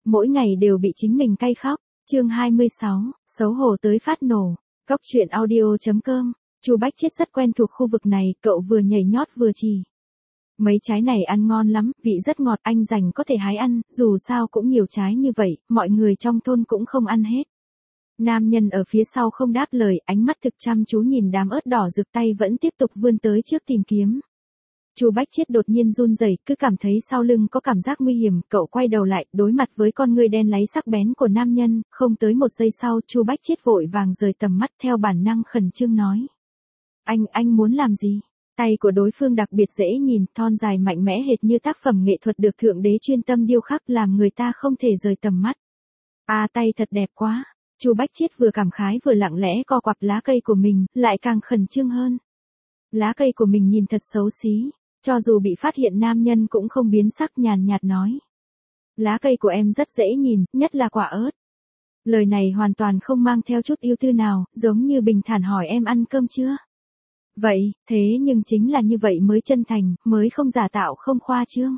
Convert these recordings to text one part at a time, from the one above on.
mỗi ngày đều bị chính mình cay khóc. Chương 26, xấu hổ tới phát nổ. Góc truyện audio.com. Chu Bách Chiết rất quen thuộc khu vực này, cậu vừa nhảy nhót vừa chỉ. Mấy trái này ăn ngon lắm, vị rất ngọt, anh rảnh có thể hái ăn, dù sao cũng nhiều trái như vậy, mọi người trong thôn cũng không ăn hết. Nam nhân ở phía sau không đáp lời, ánh mắt thực chăm chú nhìn đám ớt đỏ rực, tay vẫn tiếp tục vươn tới trước tìm kiếm. Chu Bách Chiết đột nhiên run rẩy, cứ cảm thấy sau lưng có cảm giác nguy hiểm, cậu quay đầu lại, đối mặt với con ngươi đen láy sắc bén của nam nhân, không tới một giây sau, Chu Bách Chiết vội vàng rời tầm mắt, theo bản năng khẩn trương nói: Anh muốn làm gì? Tay của đối phương đặc biệt dễ nhìn, thon dài mạnh mẽ hệt như tác phẩm nghệ thuật được thượng đế chuyên tâm điêu khắc, làm người ta không thể rời tầm mắt. Tay thật đẹp quá. Chu Bách Chiết vừa cảm khái vừa lặng lẽ co quắp lá cây của mình, lại càng khẩn trương hơn. Lá cây của mình nhìn thật xấu xí, cho dù bị phát hiện nam nhân cũng không biến sắc, nhàn nhạt nói: Lá cây của em rất dễ nhìn, nhất là quả ớt. Lời này hoàn toàn không mang theo chút ưu tư nào, giống như bình thản hỏi em ăn cơm chưa? Vậy, thế nhưng chính là như vậy mới chân thành, mới không giả tạo không khoa trương.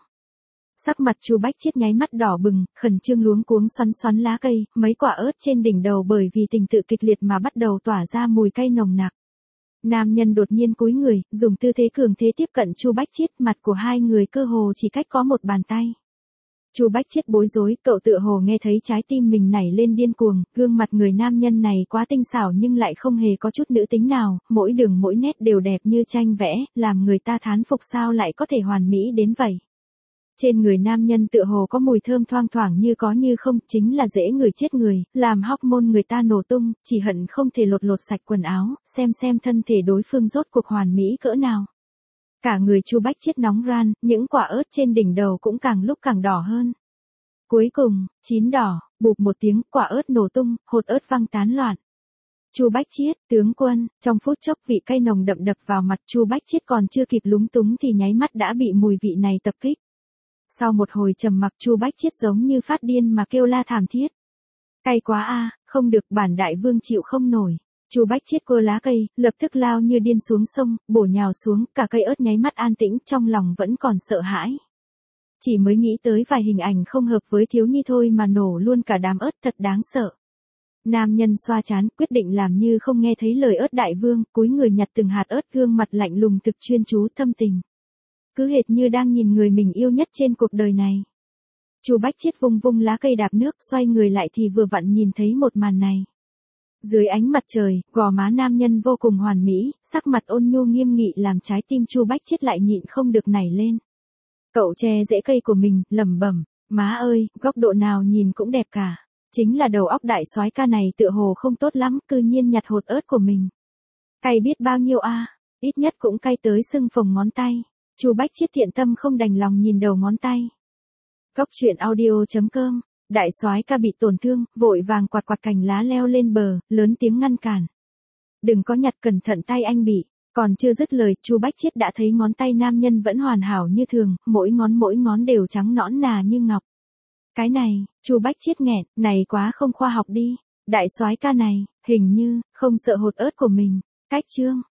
Sắc mặt Chu Bách Chiết nháy mắt đỏ bừng, khẩn trương luống cuống xoắn xoắn lá cây, mấy quả ớt trên đỉnh đầu bởi vì tình tự kịch liệt mà bắt đầu tỏa ra mùi cay nồng nặc. Nam nhân đột nhiên cúi người, dùng tư thế cường thế tiếp cận Chu Bách Chiết, mặt của hai người cơ hồ chỉ cách có một bàn tay. Chu Bách Chiết bối rối, cậu tựa hồ nghe thấy trái tim mình nảy lên điên cuồng, gương mặt người nam nhân này quá tinh xảo nhưng lại không hề có chút nữ tính nào, mỗi đường mỗi nét đều đẹp như tranh vẽ, làm người ta thán phục sao lại có thể hoàn mỹ đến vậy. Trên người nam nhân tựa hồ có mùi thơm thoang thoảng như có như không, chính là dễ người chết người, làm hormone người ta nổ tung, chỉ hận không thể lột sạch quần áo, xem thân thể đối phương rốt cuộc hoàn mỹ cỡ nào. Cả người Chu Bách Chiết nóng ran, những quả ớt trên đỉnh đầu cũng càng lúc càng đỏ hơn. Cuối cùng, chín đỏ, bụp một tiếng, quả ớt nổ tung, hột ớt văng tán loạn. Chu Bách Chiết, tướng quân, trong phút chốc vị cay nồng đậm đập vào mặt, Chu Bách Chiết còn chưa kịp lúng túng thì nháy mắt đã bị mùi vị này tập kích. Sau một hồi trầm mặc, Chu Bách Chiết giống như phát điên mà kêu la thảm thiết. Cay quá không được, bản đại vương chịu không nổi. Chu Bách Chiết cua lá cây, lập tức lao như điên xuống sông, bổ nhào xuống, cả cây ớt nháy mắt an tĩnh, trong lòng vẫn còn sợ hãi. Chỉ mới nghĩ tới vài hình ảnh không hợp với thiếu nhi thôi mà nổ luôn cả đám ớt, thật đáng sợ. Nam nhân xoa trán, quyết định làm như không nghe thấy lời ớt đại vương, cúi người nhặt từng hạt ớt, gương mặt lạnh lùng thực chuyên chú thâm tình. Cứ hệt như đang nhìn người mình yêu nhất trên cuộc đời này. Chu Bách Chiết vung lá cây đạp nước, xoay người lại thì vừa vặn nhìn thấy một màn này. Dưới ánh mặt trời, gò má nam nhân vô cùng hoàn mỹ, sắc mặt ôn nhu nghiêm nghị làm trái tim Chu Bách Chiết lại nhịn không được nảy lên. Cậu che rễ cây của mình, lẩm bẩm: Má ơi, góc độ nào nhìn cũng đẹp cả. Chính là đầu óc đại soái ca này tựa hồ không tốt lắm, cư nhiên nhặt hột ớt của mình. Cay biết bao nhiêu ít nhất cũng cay tới sưng phồng ngón tay. Chu Bách Chiết thiện tâm không đành lòng nhìn đầu ngón tay. Góc truyện audio.com. Đại soái ca bị tổn thương, vội vàng quạt cành lá leo lên bờ, lớn tiếng ngăn cản. Đừng có nhặt, cẩn thận tay anh bị. Còn chưa dứt lời, Chu Bách Chiết đã thấy ngón tay nam nhân vẫn hoàn hảo như thường, mỗi ngón đều trắng nõn nà như ngọc. Cái này, Chu Bách Chiết nghẹn, này quá không khoa học đi. Đại soái ca này, hình như, không sợ hột ớt của mình. Cách chương.